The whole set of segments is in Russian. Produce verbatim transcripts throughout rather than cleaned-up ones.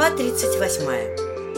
Глава тридцать восьмая.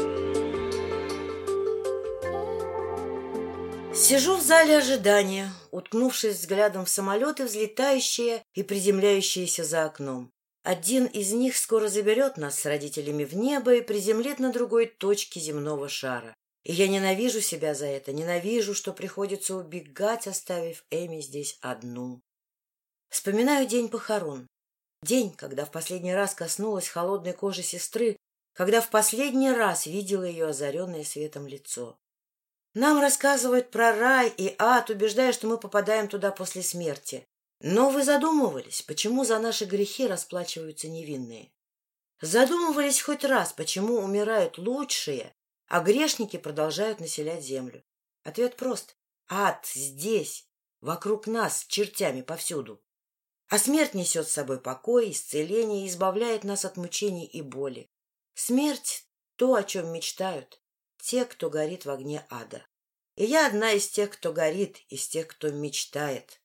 Сижу в зале ожидания, уткнувшись взглядом в самолеты, взлетающие и приземляющиеся за окном. Один из них скоро заберет нас с родителями в небо и приземлит на другой точке земного шара. И я ненавижу себя за это, ненавижу, что приходится убегать, оставив Эми здесь одну. Вспоминаю день похорон. День, когда в последний раз коснулась холодной кожи сестры, когда в последний раз видела ее озаренное светом лицо. Нам рассказывают про рай и ад, убеждая, что мы попадаем туда после смерти. Но вы задумывались, почему за наши грехи расплачиваются невинные? Задумывались хоть раз, почему умирают лучшие, а грешники продолжают населять землю? Ответ прост. Ад здесь, вокруг нас, с чертями повсюду. А смерть несет с собой покой, исцеление и избавляет нас от мучений и боли. Смерть — то, о чем мечтают те, кто горит в огне ада. И я одна из тех, кто горит, из тех, кто мечтает.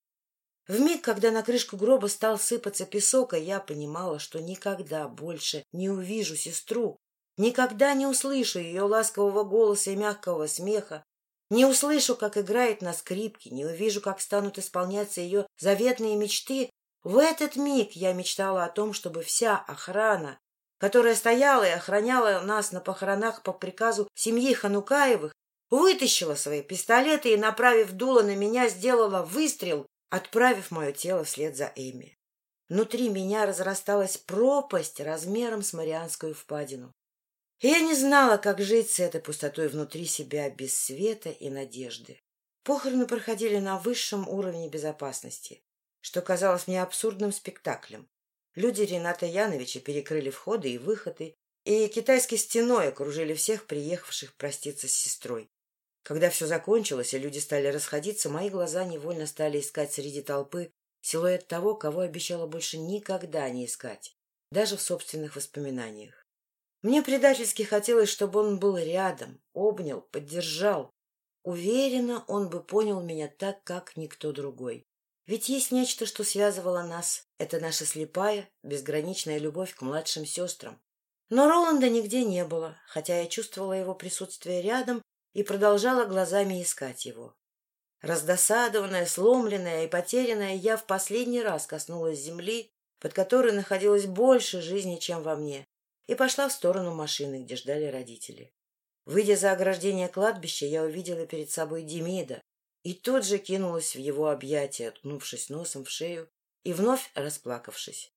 В миг, когда на крышку гроба стал сыпаться песок, и я понимала, что никогда больше не увижу сестру, никогда не услышу ее ласкового голоса и мягкого смеха, не услышу, как играет на скрипке, не увижу, как станут исполняться ее заветные мечты, в этот миг я мечтала о том, чтобы вся охрана, которая стояла и охраняла нас на похоронах по приказу семьи Ханукаевых, вытащила свои пистолеты и, направив дуло на меня, сделала выстрел, отправив мое тело вслед за Эми. Внутри меня разрасталась пропасть размером с Марианскую впадину. И я не знала, как жить с этой пустотой внутри себя без света и надежды. Похороны проходили на высшем уровне безопасности, что казалось мне абсурдным спектаклем. Люди Рената Яновича перекрыли входы и выходы, и китайской стеной окружили всех приехавших проститься с сестрой. Когда все закончилось, и люди стали расходиться, мои глаза невольно стали искать среди толпы силуэт того, кого обещала больше никогда не искать, даже в собственных воспоминаниях. Мне предательски хотелось, чтобы он был рядом, обнял, поддержал. Уверена, он бы понял меня так, как никто другой. Ведь есть нечто, что связывало нас. Это наша слепая, безграничная любовь к младшим сестрам. Но Роланда нигде не было, хотя я чувствовала его присутствие рядом и продолжала глазами искать его. Раздосадованная, сломленная и потерянная, я в последний раз коснулась земли, под которой находилось больше жизни, чем во мне, и пошла в сторону машины, где ждали родители. Выйдя за ограждение кладбища, я увидела перед собой Демида и тут же кинулась в его объятия, ткнувшись носом в шею и вновь расплакавшись.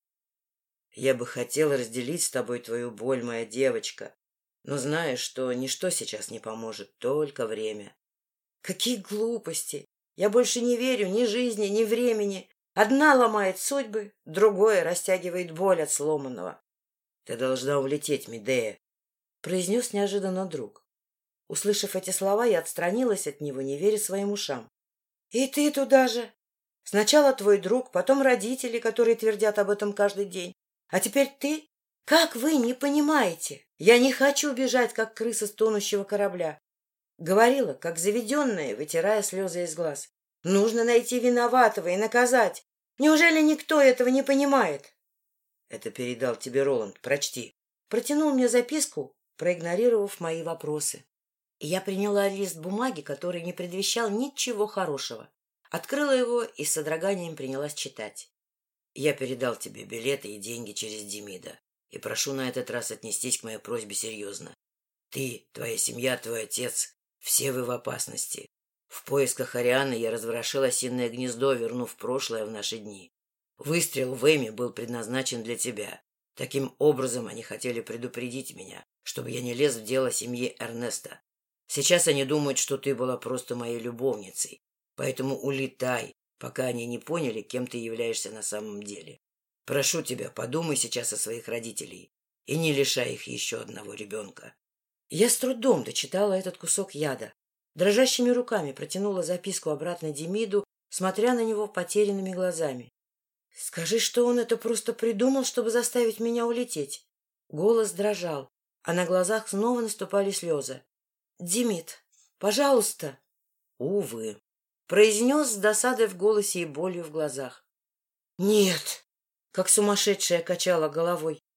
— Я бы хотел разделить с тобой твою боль, моя девочка, но знаешь, что ничто сейчас не поможет, только время. — Какие глупости! Я больше не верю ни жизни, ни времени. Одна ломает судьбы, другое растягивает боль от сломанного. — Ты должна улететь, Медея, — произнес неожиданно друг. Услышав эти слова, я отстранилась от него, не веря своим ушам. — И ты туда же? Сначала твой друг, потом родители, которые твердят об этом каждый день. А теперь ты? Как вы не понимаете? Я не хочу бежать, как крыса с тонущего корабля. Говорила, как заведенная, вытирая слезы из глаз. Нужно найти виноватого и наказать. Неужели никто этого не понимает? — Это передал тебе Роланд. Прочти. Протянул мне записку, проигнорировав мои вопросы. И я приняла лист бумаги, который не предвещал ничего хорошего. Открыла его и с содроганием принялась читать. «Я передал тебе билеты и деньги через Демида, и прошу на этот раз отнестись к моей просьбе серьезно. Ты, твоя семья, твой отец, все вы в опасности. В поисках Арианы я разворошил осиное гнездо, вернув прошлое в наши дни. Выстрел в Эми был предназначен для тебя. Таким образом они хотели предупредить меня, чтобы я не лез в дело семьи Эрнеста. Сейчас они думают, что ты была просто моей любовницей, поэтому улетай, пока они не поняли, кем ты являешься на самом деле. Прошу тебя, подумай сейчас о своих родителей и не лишай их еще одного ребенка». Я с трудом дочитала этот кусок яда. Дрожащими руками протянула записку обратно Демиду, смотря на него потерянными глазами. «Скажи, что он это просто придумал, чтобы заставить меня улететь». Голос дрожал, а на глазах снова наступали слезы. «Демид, пожалуйста!» «Увы», — произнес с досадой в голосе и болью в глазах. «Нет!» — как сумасшедшая качала головой.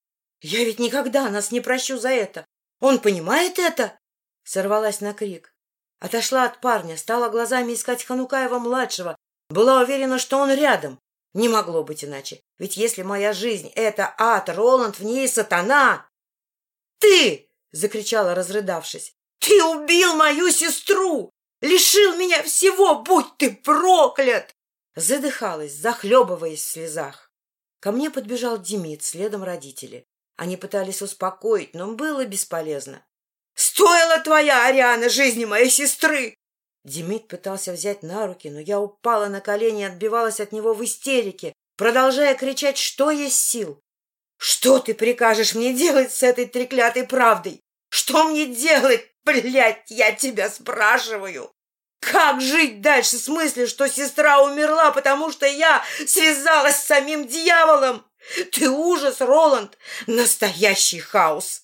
Я ведь никогда нас не прощу за это. Он понимает это?» Сорвалась на крик. Отошла от парня, стала глазами искать Ханукаева-младшего. Была уверена, что он рядом. Не могло быть иначе. Ведь если моя жизнь — это ад, Роланд в ней сатана. «Ты!» — закричала, разрыдавшись. «Ты убил мою сестру! Лишил меня всего! Будь ты проклят!» Задыхалась, захлебываясь в слезах. Ко мне подбежал Демид, следом родители. Они пытались успокоить, но было бесполезно. «Стоила твоя, Ариана, жизни моей сестры!» Демид пытался взять на руки, но я упала на колени и отбивалась от него в истерике, продолжая кричать, что есть сил. «Что ты прикажешь мне делать с этой треклятой правдой? Что мне делать, блядь, я тебя спрашиваю? Как жить дальше с мыслью, что сестра умерла, потому что я связалась с самим дьяволом? Ты ужас, Роланд, настоящий хаос!»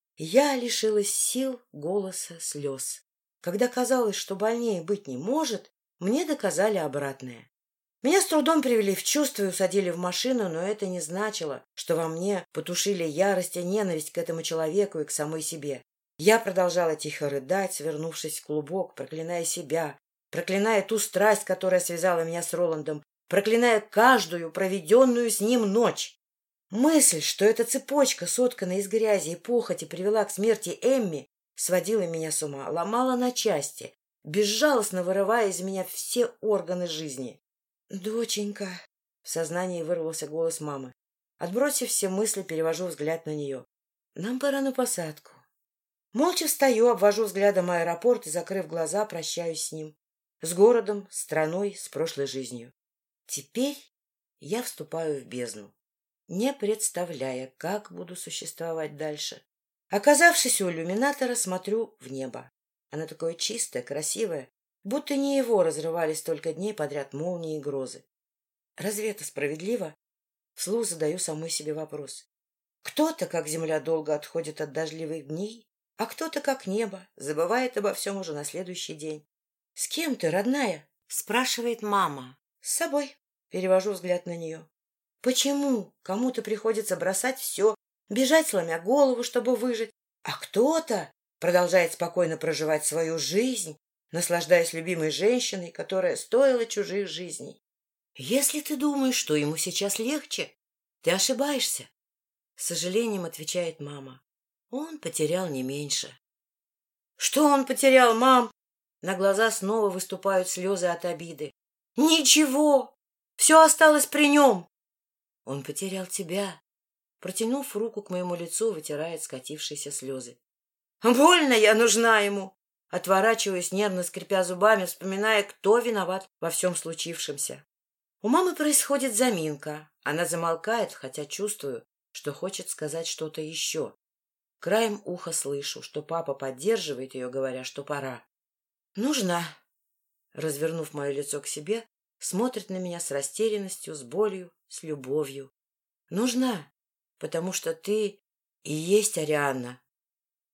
Я лишилась сил, голоса, слез. Когда казалось, что больнее быть не может, мне доказали обратное. Меня с трудом привели в чувство и усадили в машину, но это не значило, что во мне потушили ярость и ненависть к этому человеку и к самой себе. Я продолжала тихо рыдать, свернувшись в клубок, проклиная себя, проклиная ту страсть, которая связала меня с Роландом, проклиная каждую проведенную с ним ночь. Мысль, что эта цепочка, сотканная из грязи и похоти, привела к смерти Эмми, сводила меня с ума, ломала на части, безжалостно вырывая из меня все органы жизни. «Доченька!» — в сознании вырвался голос мамы. Отбросив все мысли, перевожу взгляд на нее. «Нам пора на посадку». Молча встаю, обвожу взглядом аэропорт и, закрыв глаза, прощаюсь с ним. С городом, с страной, с прошлой жизнью. Теперь я вступаю в бездну, не представляя, как буду существовать дальше. Оказавшись у иллюминатора, смотрю в небо. Оно такое чистое, красивое, будто не его разрывали столько дней подряд молнии и грозы. Разве это справедливо? Вслух задаю самой себе вопрос. Кто-то, как земля, долго отходит от дождливых дней, а кто-то, как небо, забывает обо всем уже на следующий день. — С кем ты, родная? — спрашивает мама. — С собой. Перевожу взгляд на нее. Почему кому-то приходится бросать все, бежать, сломя голову, чтобы выжить, а кто-то продолжает спокойно проживать свою жизнь, наслаждаясь любимой женщиной, которая стоила чужих жизней? Если ты думаешь, что ему сейчас легче, ты ошибаешься. С сожалением отвечает мама. Он потерял не меньше. Что он потерял, мам? На глаза снова выступают слезы от обиды. Ничего, все осталось при нем. Он потерял тебя. Протянув руку к моему лицу, вытирает скатившиеся слезы. Больно я нужна ему. Отворачиваюсь, нервно скрипя зубами, вспоминая, кто виноват во всем случившемся. У мамы происходит заминка. Она замолкает, хотя чувствую, что хочет сказать что-то еще. Краем уха слышу, что папа поддерживает ее, говоря, что пора. Нужна. Развернув мое лицо к себе, смотрит на меня с растерянностью, с болью, с любовью. Нужна, потому что ты и есть Арианна.